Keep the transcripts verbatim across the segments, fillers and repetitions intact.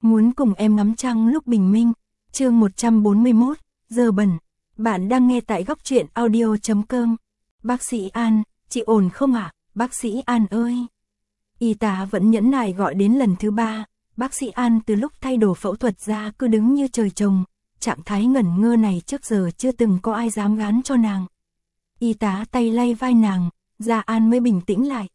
muốn cùng em ngắm trăng lúc bình minh. Chương một trăm bốn mươi mốt, giờ bẩn. Bạn đang nghe tại góc truyện audio chấm com. Bác sĩ An, chị ổn không ạ? À? Bác sĩ An ơi. Y tá vẫn nhẫn nại gọi đến lần thứ ba. Bác sĩ An từ lúc thay đồ phẫu thuật ra cứ đứng như trời trồng. Trạng thái ngẩn ngơ này trước giờ chưa từng có ai dám gán cho nàng. Y tá tay lay vai nàng, Gia An mới bình tĩnh lại.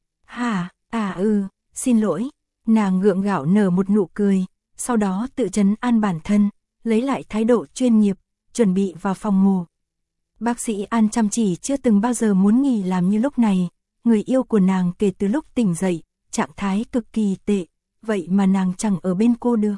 Hả, à ừ, xin lỗi. Nàng gượng gạo nở một nụ cười, sau đó tự trấn an bản thân, lấy lại thái độ chuyên nghiệp, chuẩn bị vào phòng ngủ. Bác sĩ An chăm chỉ chưa từng bao giờ muốn nghỉ làm như lúc này, người yêu của nàng kể từ lúc tỉnh dậy, trạng thái cực kỳ tệ, vậy mà nàng chẳng ở bên cô được.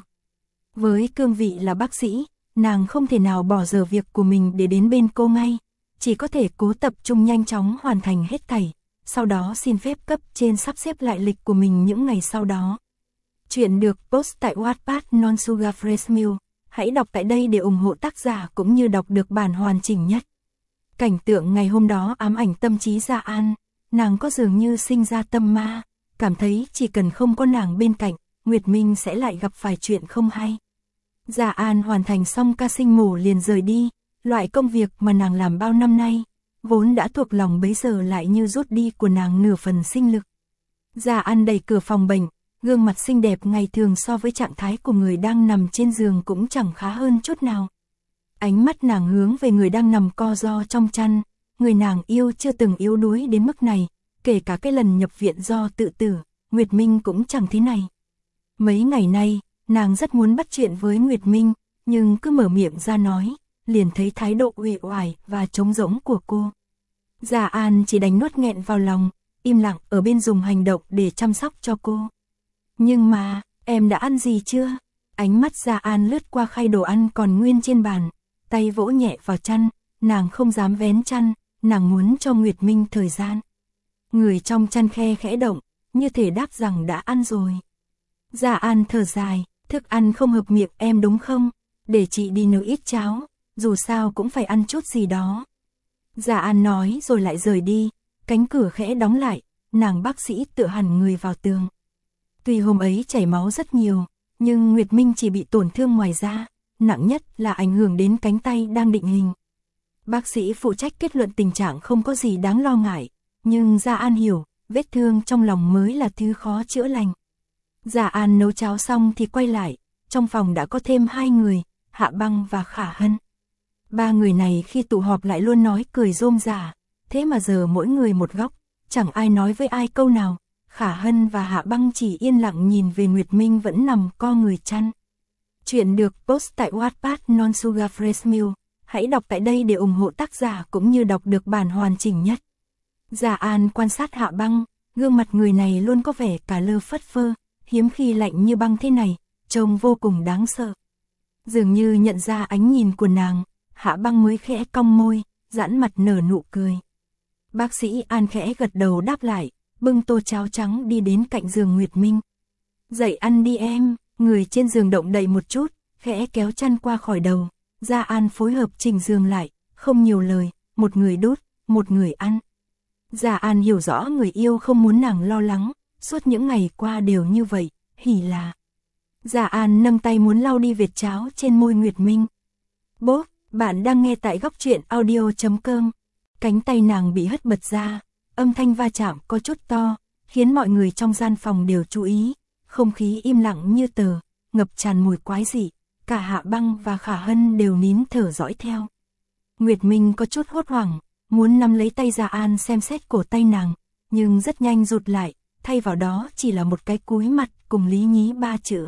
Với cương vị là bác sĩ, nàng không thể nào bỏ giờ việc của mình để đến bên cô ngay, chỉ có thể cố tập trung nhanh chóng hoàn thành hết thảy, sau đó xin phép cấp trên sắp xếp lại lịch của mình những ngày sau đó. Chuyện được post tại Wattpad Non Sugar Fresh Milk, hãy đọc tại đây để ủng hộ tác giả cũng như đọc được bản hoàn chỉnh nhất. Cảnh tượng ngày hôm đó ám ảnh tâm trí Gia An, nàng có dường như sinh ra tâm ma, cảm thấy chỉ cần không có nàng bên cạnh, Nguyệt Minh sẽ lại gặp phải chuyện không hay. Gia An hoàn thành xong ca sinh mổ liền rời đi, loại công việc mà nàng làm bao năm nay, vốn đã thuộc lòng bấy giờ lại như rút đi của nàng nửa phần sinh lực. Gia An đẩy cửa phòng bệnh, gương mặt xinh đẹp ngày thường so với trạng thái của người đang nằm trên giường cũng chẳng khá hơn chút nào. Ánh mắt nàng hướng về người đang nằm co ro trong chăn, người nàng yêu chưa từng yếu đuối đến mức này, kể cả cái lần nhập viện do tự tử, Nguyệt Minh cũng chẳng thế này. Mấy ngày nay, nàng rất muốn bắt chuyện với Nguyệt Minh, nhưng cứ mở miệng ra nói, liền thấy thái độ uể oải và trống rỗng của cô. Gia An chỉ đành nuốt nghẹn vào lòng, im lặng ở bên dùng hành động để chăm sóc cho cô. Nhưng mà, em đã ăn gì chưa? Ánh mắt Gia An lướt qua khay đồ ăn còn nguyên trên bàn, tay vỗ nhẹ vào chăn, nàng không dám vén chăn, nàng muốn cho Nguyệt Minh thời gian. Người trong chăn khe khẽ động, như thể đáp rằng đã ăn rồi. Gia An thở dài, thức ăn không hợp miệng em đúng không? Để chị đi nấu ít cháo, dù sao cũng phải ăn chút gì đó. Gia An nói rồi lại rời đi, cánh cửa khẽ đóng lại, nàng bác sĩ tựa hẳn người vào tường. Tuy hôm ấy chảy máu rất nhiều, nhưng Nguyệt Minh chỉ bị tổn thương ngoài da, nặng nhất là ảnh hưởng đến cánh tay đang định hình. Bác sĩ phụ trách kết luận tình trạng không có gì đáng lo ngại, nhưng Gia An hiểu, vết thương trong lòng mới là thứ khó chữa lành. Gia An nấu cháo xong thì quay lại, trong phòng đã có thêm hai người, Hạ Băng và Khả Hân. Ba người này khi tụ họp lại luôn nói cười rôm rả, thế mà giờ mỗi người một góc, chẳng ai nói với ai câu nào. Khả Hân và Hạ Băng chỉ yên lặng nhìn về Nguyệt Minh vẫn nằm co người chăn. Chuyện được post tại Wattpad Non Sugar Fresh Milk, hãy đọc tại đây để ủng hộ tác giả cũng như đọc được bản hoàn chỉnh nhất. Gia An quan sát Hạ Băng, gương mặt người này luôn có vẻ cả lơ phất phơ, hiếm khi lạnh như băng thế này, trông vô cùng đáng sợ. Dường như nhận ra ánh nhìn của nàng, Hạ Băng mới khẽ cong môi, giãn mặt nở nụ cười. Bác sĩ An khẽ gật đầu đáp lại, bưng tô cháo trắng đi đến cạnh giường Nguyệt Minh. Dậy ăn đi em, người trên giường động đậy một chút, khẽ kéo chăn qua khỏi đầu. Gia An phối hợp chỉnh giường lại, không nhiều lời, một người đút, một người ăn. Gia An hiểu rõ người yêu không muốn nàng lo lắng, suốt những ngày qua đều như vậy, hỉ là. Gia An nâng tay muốn lau đi vệt cháo trên môi Nguyệt Minh. Bố, bạn đang nghe tại góc truyện audio chấm com. Cánh tay nàng bị hất bật ra, âm thanh va chạm có chút to, khiến mọi người trong gian phòng đều chú ý. Không khí im lặng như tờ, ngập tràn mùi quái dị, cả Hạ Băng và Khả Hân đều nín thở dõi theo. Nguyệt Minh có chút hốt hoảng, muốn nắm lấy tay Gia An xem xét cổ tay nàng, nhưng rất nhanh rụt lại, thay vào đó chỉ là một cái cúi mặt cùng lý nhí ba chữ.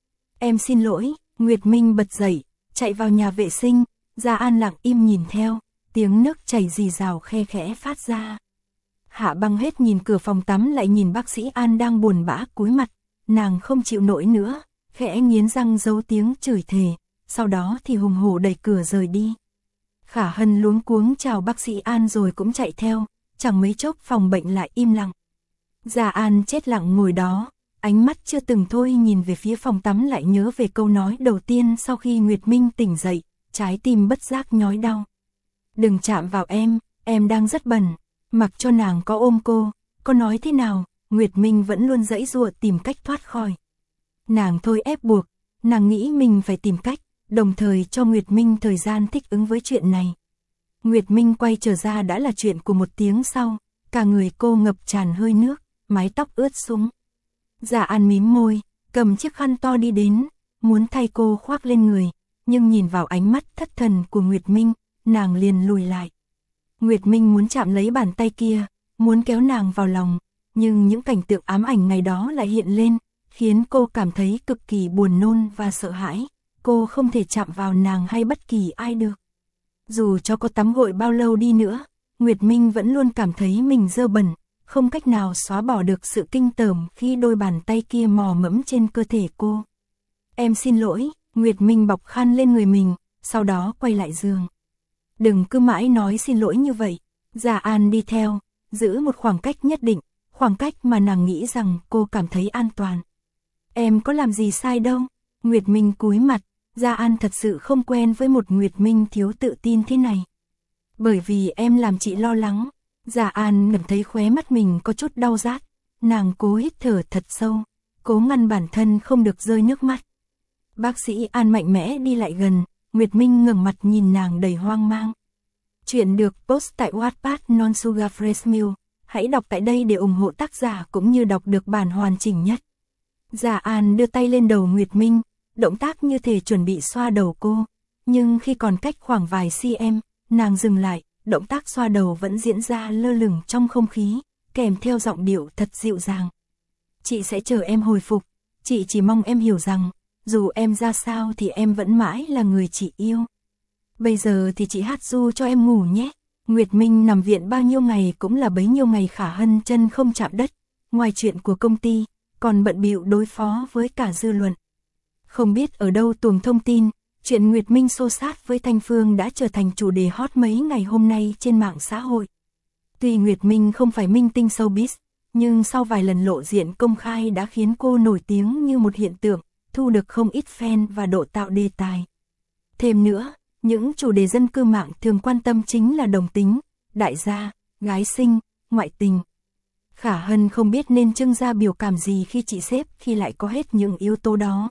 Em xin lỗi. Nguyệt Minh bật dậy, chạy vào nhà vệ sinh, Gia An lặng im nhìn theo, tiếng nước chảy rì rào khe khẽ phát ra. Hạ Băng hết nhìn cửa phòng tắm lại nhìn bác sĩ An đang buồn bã cúi mặt, nàng không chịu nổi nữa, khẽ nghiến răng giấu tiếng chửi thề, sau đó thì hùng hổ đẩy cửa rời đi. Khả Hân luống cuống chào bác sĩ An rồi cũng chạy theo, chẳng mấy chốc phòng bệnh lại im lặng. Gia An chết lặng ngồi đó, ánh mắt chưa từng thôi nhìn về phía phòng tắm lại nhớ về câu nói đầu tiên sau khi Nguyệt Minh tỉnh dậy, trái tim bất giác nhói đau. Đừng chạm vào em, em đang rất bẩn. Mặc cho nàng có ôm cô, có nói thế nào, Nguyệt Minh vẫn luôn giãy giụa tìm cách thoát khỏi. Nàng thôi ép buộc, Nàng nghĩ mình phải tìm cách, đồng thời cho Nguyệt Minh thời gian thích ứng với chuyện này. Nguyệt Minh quay trở ra đã là chuyện của một tiếng sau, cả người cô ngập tràn hơi nước, mái tóc ướt sũng. Dạ An mím môi, cầm chiếc khăn to đi đến, muốn thay cô khoác lên người, nhưng nhìn vào ánh mắt thất thần của Nguyệt Minh, nàng liền lùi lại. Nguyệt Minh muốn chạm lấy bàn tay kia, muốn kéo nàng vào lòng, nhưng những cảnh tượng ám ảnh ngày đó lại hiện lên, khiến cô cảm thấy cực kỳ buồn nôn và sợ hãi. Cô không thể chạm vào nàng hay bất kỳ ai được. Dù cho có tắm gội bao lâu đi nữa, Nguyệt Minh vẫn luôn cảm thấy mình dơ bẩn, không cách nào xóa bỏ được sự kinh tởm khi đôi bàn tay kia mò mẫm trên cơ thể cô. Em xin lỗi, Nguyệt Minh bọc khăn lên người mình, sau đó quay lại giường. Đừng cứ mãi nói xin lỗi như vậy. Dạ An đi theo, giữ một khoảng cách nhất định, khoảng cách mà nàng nghĩ rằng cô cảm thấy an toàn. Em có làm gì sai đâu. Nguyệt Minh cúi mặt, Dạ An thật sự không quen với một Nguyệt Minh thiếu tự tin thế này. Bởi vì em làm chị lo lắng. Dạ An ngầm thấy khóe mắt mình có chút đau rát, nàng cố hít thở thật sâu, cố ngăn bản thân không được rơi nước mắt. Bác sĩ An mạnh mẽ đi lại gần, Nguyệt Minh ngẩng mặt nhìn nàng đầy hoang mang. Chuyện được post tại Wattpad Non Sugar Fresh Milk, hãy đọc tại đây để ủng hộ tác giả cũng như đọc được bản hoàn chỉnh nhất. Dạ An đưa tay lên đầu Nguyệt Minh, động tác như thể chuẩn bị xoa đầu cô, nhưng khi còn cách khoảng vài cm, nàng dừng lại, động tác xoa đầu vẫn diễn ra lơ lửng trong không khí, kèm theo giọng điệu thật dịu dàng. Chị sẽ chờ em hồi phục, chị chỉ mong em hiểu rằng, dù em ra sao thì em vẫn mãi là người chị yêu. Bây giờ thì chị hát ru cho em ngủ nhé. Nguyệt Minh nằm viện bao nhiêu ngày cũng là bấy nhiêu ngày Khả Hân chân không chạm đất, ngoài chuyện của công ty, còn bận bịu đối phó với cả dư luận. Không biết ở đâu tuồng thông tin, chuyện Nguyệt Minh xô xát với Thanh Phương đã trở thành chủ đề hot mấy ngày hôm nay trên mạng xã hội. Tuy Nguyệt Minh không phải minh tinh showbiz, nhưng sau vài lần lộ diện công khai đã khiến cô nổi tiếng như một hiện tượng, thu được không ít fan và độ tạo đề tài. Thêm nữa, những chủ đề dân cư mạng thường quan tâm chính là đồng tính, đại gia, gái xinh, ngoại tình. Khả Hân không biết nên trưng ra biểu cảm gì khi chị xếp khi lại có hết những yếu tố đó.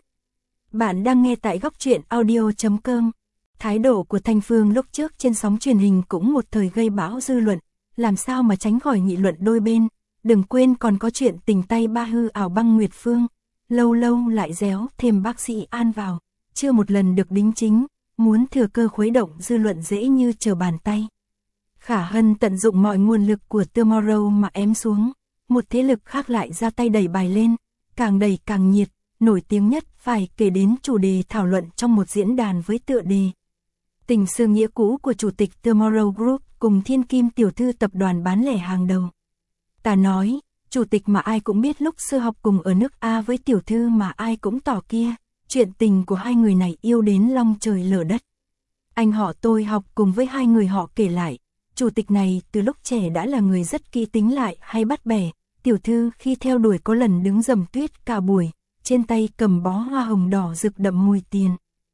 Bạn đang nghe tại góc truyện audio chấm com. Thái độ của Thanh Phương lúc trước trên sóng truyền hình cũng một thời gây bão dư luận, làm sao mà tránh khỏi nghị luận đôi bên. Đừng quên còn có chuyện tình tay ba hư ảo băng Nguyệt Phương, lâu lâu lại réo thêm bác sĩ An vào, chưa một lần được đính chính, muốn thừa cơ khuấy động dư luận dễ như trở bàn tay. Khả Hân tận dụng mọi nguồn lực của Tomorrow mà ém xuống, một thế lực khác lại ra tay đẩy bài lên, càng đẩy càng nhiệt, nổi tiếng nhất phải kể đến chủ đề thảo luận trong một diễn đàn với tựa đề Tình xưa nghĩa cũ của chủ tịch Tomorrow Group cùng thiên kim tiểu thư tập đoàn bán lẻ hàng đầu. Ta nói, chủ tịch mà ai cũng biết lúc xưa học cùng ở nước A với tiểu thư mà ai cũng tỏ kia, chuyện tình của hai người này yêu đến long trời lở đất. Anh họ tôi học cùng với hai người họ kể lại, chủ tịch này từ lúc trẻ đã là người rất kỹ tính lại hay bắt bẻ, tiểu thư khi theo đuổi có lần đứng dầm tuyết cả buổi, trên tay cầm bó hoa hồng đỏ rực đậm mùi tiền.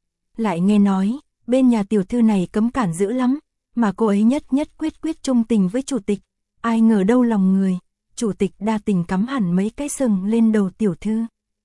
Lại nghe nói, bên nhà tiểu thư này cấm cản dữ lắm, mà cô ấy nhất nhất quyết quyết trung tình với chủ tịch, ai ngờ đâu lòng người, chủ tịch đa tình cắm hẳn mấy cái sừng lên đầu tiểu thư.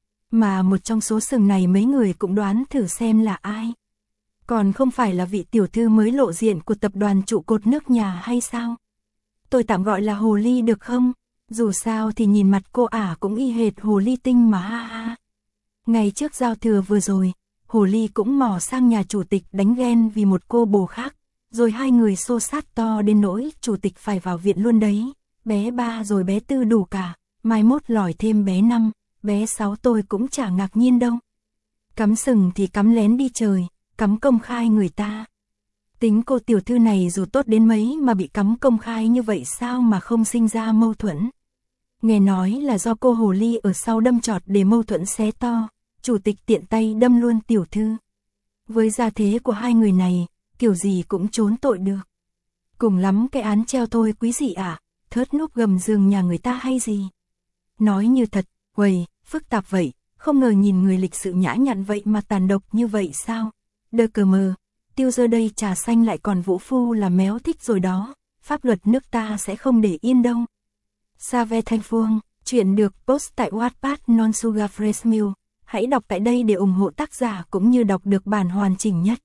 Mà một trong số sừng này mấy người cũng đoán thử xem là ai. Còn không phải là vị tiểu thư mới lộ diện của tập đoàn trụ cột nước nhà hay sao? Tôi tạm gọi là hồ ly được không? Dù sao thì nhìn mặt cô ả cũng y hệt hồ ly tinh mà ha ha. Ngày trước giao thừa vừa rồi, hồ ly cũng mò sang nhà chủ tịch đánh ghen vì một cô bồ khác, rồi hai người xô xát to đến nỗi chủ tịch phải vào viện luôn đấy. Bé ba rồi bé tư đủ cả, mai mốt lòi thêm bé năm, bé sáu tôi cũng chả ngạc nhiên đâu. Cắm sừng thì cắm lén đi trời, cắm công khai người ta. Tính cô tiểu thư này dù tốt đến mấy mà bị cắm công khai như vậy sao mà không sinh ra mâu thuẫn. Nghe nói là do cô hồ ly ở sau đâm chọt để mâu thuẫn xé to, chủ tịch tiện tay đâm luôn tiểu thư. Với gia thế của hai người này, kiểu gì cũng trốn tội được. Cùng lắm cái án treo thôi quý dị ạ, à, thớt núp gầm giường nhà người ta hay gì. Nói như thật, quầy, phức tạp vậy, không ngờ nhìn người lịch sự nhã nhặn vậy mà tàn độc như vậy sao. Đơ cờ mờ, tiêu giờ đây trà xanh lại còn vũ phu là méo thích rồi đó, pháp luật nước ta sẽ không để yên đâu. Sa ve Thanh Phương, chuyện được post tại Wattpad Non Sugar Fresh Milk, hãy Hãy đọc tại đây để ủng hộ tác giả cũng như đọc được bản hoàn chỉnh nhất.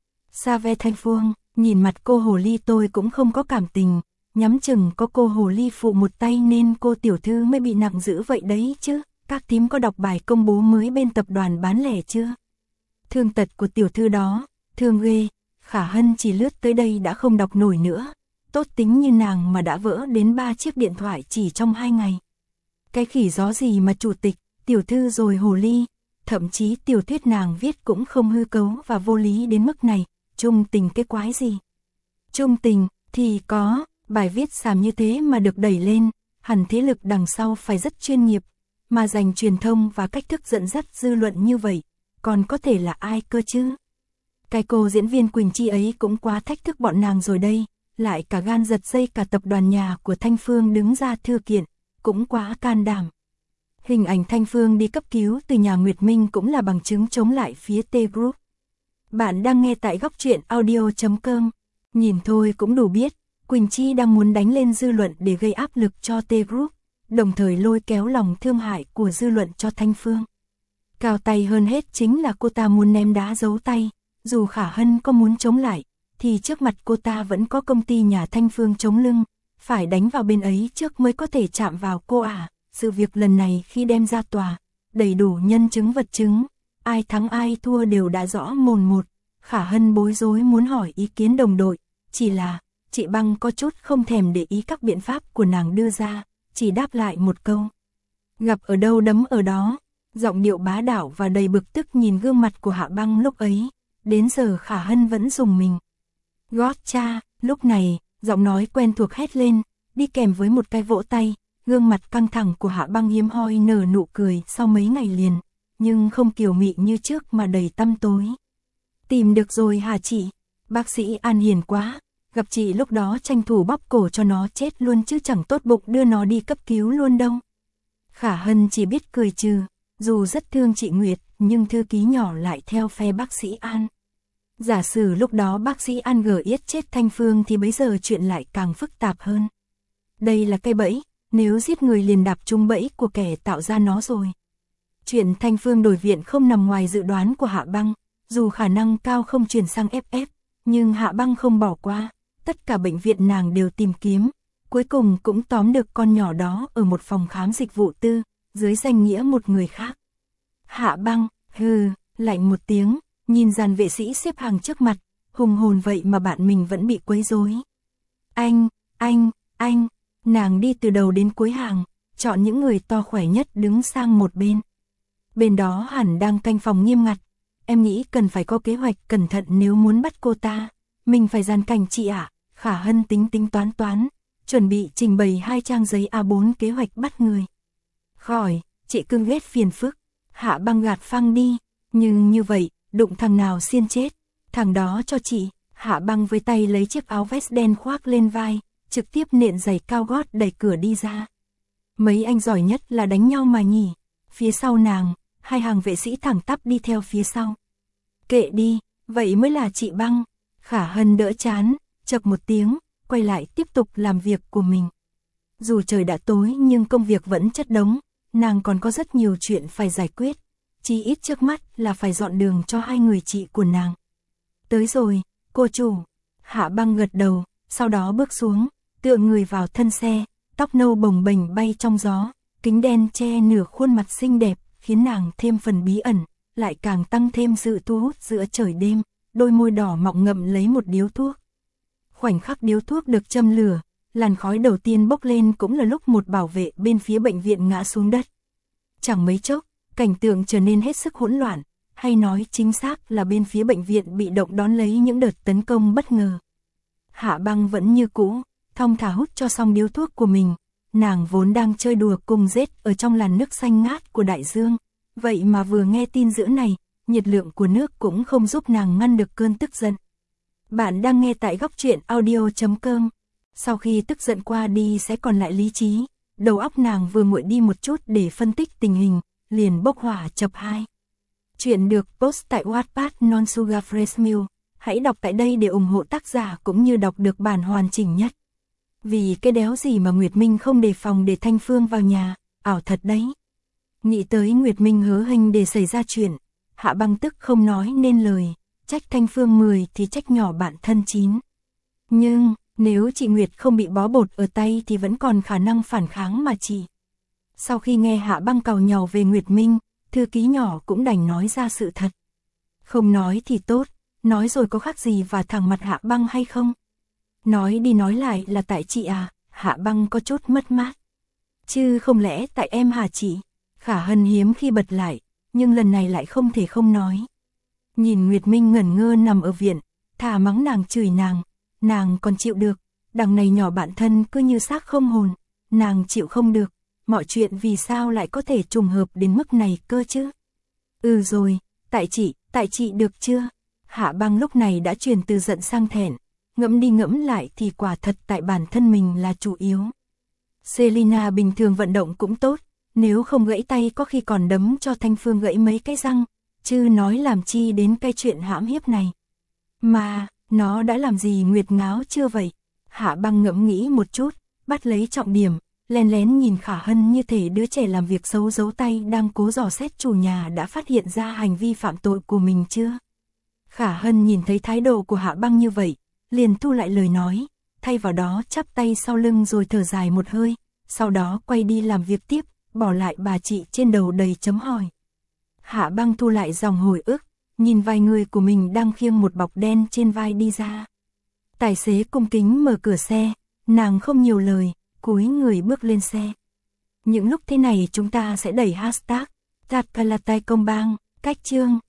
Sa ve Thanh Phương, nhìn mặt cô hồ ly tôi cũng không có cảm tình, nhắm chừng có cô hồ ly phụ một tay nên cô tiểu thư mới bị nặng dữ vậy đấy chứ. Các thím có đọc bài công bố mới bên tập đoàn bán lẻ chưa? Thương tật của tiểu thư đó, thương ghê, Khả Hân chỉ lướt tới đây đã không đọc nổi nữa. Tốt tính như nàng mà đã vỡ đến ba chiếc điện thoại chỉ trong hai ngày. Cái khỉ gió gì mà chủ tịch, tiểu thư rồi hồ ly, thậm chí tiểu thuyết nàng viết cũng không hư cấu và vô lý đến mức này, trung tình cái quái gì. Trung tình, thì có, bài viết xàm như thế mà được đẩy lên, hẳn thế lực đằng sau phải rất chuyên nghiệp, mà dành truyền thông và cách thức dẫn dắt dư luận như vậy, còn có thể là ai cơ chứ? Cái cô diễn viên Quỳnh Chi ấy cũng quá thách thức bọn nàng rồi đây, lại cả gan giật dây cả tập đoàn nhà của Thanh Phương đứng ra thư kiện, cũng quá can đảm. Hình ảnh Thanh Phương đi cấp cứu từ nhà Nguyệt Minh cũng là bằng chứng chống lại phía T Group. Bạn đang nghe tại góc truyện audio chấm com, nhìn thôi cũng đủ biết, Quỳnh Chi đang muốn đánh lên dư luận để gây áp lực cho T Group, đồng thời lôi kéo lòng thương hại của dư luận cho Thanh Phương. Cao tay hơn hết chính là cô ta muốn ném đá giấu tay, dù Khả Hân có muốn chống lại, thì trước mặt cô ta vẫn có công ty nhà Thanh Phương chống lưng, phải đánh vào bên ấy trước mới có thể chạm vào cô à. Sự việc lần này khi đem ra tòa, đầy đủ nhân chứng vật chứng, ai thắng ai thua đều đã rõ mồn một. Khả Hân bối rối muốn hỏi ý kiến đồng đội, chỉ là chị Băng có chút không thèm để ý các biện pháp của nàng đưa ra, chỉ đáp lại một câu. Gặp ở đâu đấm ở đó, giọng điệu bá đạo và đầy bực tức nhìn gương mặt của Hạ Băng lúc ấy, đến giờ Khả Hân vẫn rùng mình. Gót cha, lúc này, giọng nói quen thuộc hét lên, đi kèm với một cái vỗ tay, gương mặt căng thẳng của Hạ Băng hiếm hoi nở nụ cười sau mấy ngày liền, nhưng không kiều mị như trước mà đầy tăm tối. Tìm được rồi hả chị? Bác sĩ An hiền quá, gặp chị lúc đó tranh thủ bóp cổ cho nó chết luôn chứ chẳng tốt bụng đưa nó đi cấp cứu luôn đâu. Khả Hân chỉ biết cười trừ, dù rất thương chị Nguyệt, nhưng thư ký nhỏ lại theo phe bác sĩ An. Giả sử lúc đó bác sĩ An gờ yết chết Thanh Phương thì bấy giờ chuyện lại càng phức tạp hơn. Đây là cây bẫy, nếu giết người liền đạp trúng bẫy của kẻ tạo ra nó rồi. Chuyện Thanh Phương đổi viện không nằm ngoài dự đoán của Hạ Băng, dù khả năng cao không chuyển sang ép ép, nhưng Hạ Băng không bỏ qua, tất cả bệnh viện nàng đều tìm kiếm, cuối cùng cũng tóm được con nhỏ đó ở một phòng khám dịch vụ tư, dưới danh nghĩa một người khác. Hạ Băng, hừ, lạnh một tiếng, nhìn dàn vệ sĩ xếp hàng trước mặt, hùng hồn vậy mà bạn mình vẫn bị quấy rối. Anh, anh, anh, nàng đi từ đầu đến cuối hàng, chọn những người to khỏe nhất đứng sang một bên. Bên đó hẳn đang canh phòng nghiêm ngặt, em nghĩ cần phải có kế hoạch cẩn thận nếu muốn bắt cô ta. Mình phải gian cảnh chị ạ. À? Khả Hân tính tính toán toán, chuẩn bị trình bày hai trang giấy A bốn kế hoạch bắt người. Khỏi, chị cưng ghét phiền phức. Hạ Băng gạt phăng đi, nhưng như vậy, đụng thằng nào xiên chết, thằng đó cho chị. Hạ Băng với tay lấy chiếc áo vest đen khoác lên vai, trực tiếp nện giày cao gót đẩy cửa đi ra. Mấy anh giỏi nhất là đánh nhau mà nhỉ. Phía sau nàng, hai hàng vệ sĩ thẳng tắp đi theo phía sau. Kệ đi, vậy mới là chị Băng. Khả Hân đỡ chán, chập một tiếng, quay lại tiếp tục làm việc của mình. Dù trời đã tối nhưng công việc vẫn chất đống, nàng còn có rất nhiều chuyện phải giải quyết. Chỉ ít trước mắt là phải dọn đường cho hai người chị của nàng. Tới rồi, cô chủ. Hạ Băng gật đầu, sau đó bước xuống, tựa người vào thân xe, tóc nâu bồng bềnh bay trong gió, kính đen che nửa khuôn mặt xinh đẹp, khiến nàng thêm phần bí ẩn, lại càng tăng thêm sự thu hút giữa trời đêm, đôi môi đỏ mọng ngậm lấy một điếu thuốc. Khoảnh khắc điếu thuốc được châm lửa, làn khói đầu tiên bốc lên cũng là lúc một bảo vệ bên phía bệnh viện ngã xuống đất. Chẳng mấy chốc, cảnh tượng trở nên hết sức hỗn loạn, hay nói chính xác là bên phía bệnh viện bị động đón lấy những đợt tấn công bất ngờ. Hạ Băng vẫn như cũ, thong thả hút cho xong điếu thuốc của mình, nàng vốn đang chơi đùa cùng rết ở trong làn nước xanh ngát của đại dương, vậy mà vừa nghe tin dữ này, nhiệt lượng của nước cũng không giúp nàng ngăn được cơn tức giận. Bạn đang nghe tại góc truyện audio chấm com. Sau khi tức giận qua đi sẽ còn lại lý trí, đầu óc nàng vừa nguội đi một chút để phân tích tình hình, liền bốc hỏa chập hai. Chuyện được post tại Wattpad Non Sugar Fresh Milk. Hãy đọc tại đây để ủng hộ tác giả cũng như đọc được bản hoàn chỉnh nhất. Vì cái đéo gì mà Nguyệt Minh không đề phòng để Thanh Phương vào nhà, ảo thật đấy. Nghĩ tới Nguyệt Minh hớ hênh để xảy ra chuyện, Hạ Băng tức không nói nên lời, trách Thanh Phương mười thì trách nhỏ bạn thân chín. Nhưng, nếu chị Nguyệt không bị bó bột ở tay thì vẫn còn khả năng phản kháng mà chị. Sau khi nghe Hạ Băng càu nhàu về Nguyệt Minh, thư ký nhỏ cũng đành nói ra sự thật. Không nói thì tốt, nói rồi có khác gì và thẳng mặt Hạ Băng hay không? Nói đi nói lại là tại chị à, Hạ Băng có chút mất mát. Chứ không lẽ tại em hả chị? Khả Hân hiếm khi bật lại, nhưng lần này lại không thể không nói. Nhìn Nguyệt Minh ngẩn ngơ nằm ở viện, thà mắng nàng chửi nàng, nàng còn chịu được, đằng này nhỏ bạn thân cứ như xác không hồn, nàng chịu không được, mọi chuyện vì sao lại có thể trùng hợp đến mức này cơ chứ? Ừ rồi, tại chị, tại chị được chưa? Hạ Băng lúc này đã chuyển từ giận sang thẹn, ngẫm đi ngẫm lại thì quả thật tại bản thân mình là chủ yếu. Selina bình thường vận động cũng tốt, nếu không gãy tay có khi còn đấm cho Thanh Phương gãy mấy cái răng, chứ nói làm chi đến cái chuyện hãm hiếp này. Mà, nó đã làm gì Nguyệt ngáo chưa vậy? Hạ Băng ngẫm nghĩ một chút, bắt lấy trọng điểm, lén lén nhìn Khả Hân như thể đứa trẻ làm việc xấu giấu tay đang cố dò xét chủ nhà đã phát hiện ra hành vi phạm tội của mình chưa. Khả Hân nhìn thấy thái độ của Hạ Băng như vậy, liền thu lại lời nói, thay vào đó chắp tay sau lưng rồi thở dài một hơi, sau đó quay đi làm việc tiếp, bỏ lại bà chị trên đầu đầy chấm hỏi. Hạ Băng thu lại dòng hồi ức, nhìn vài người của mình đang khiêng một bọc đen trên vai đi ra. Tài xế cung kính mở cửa xe, nàng không nhiều lời, cúi người bước lên xe. Những lúc thế này chúng ta sẽ đẩy hashtag Tatkalatay Công Bang, cách chương.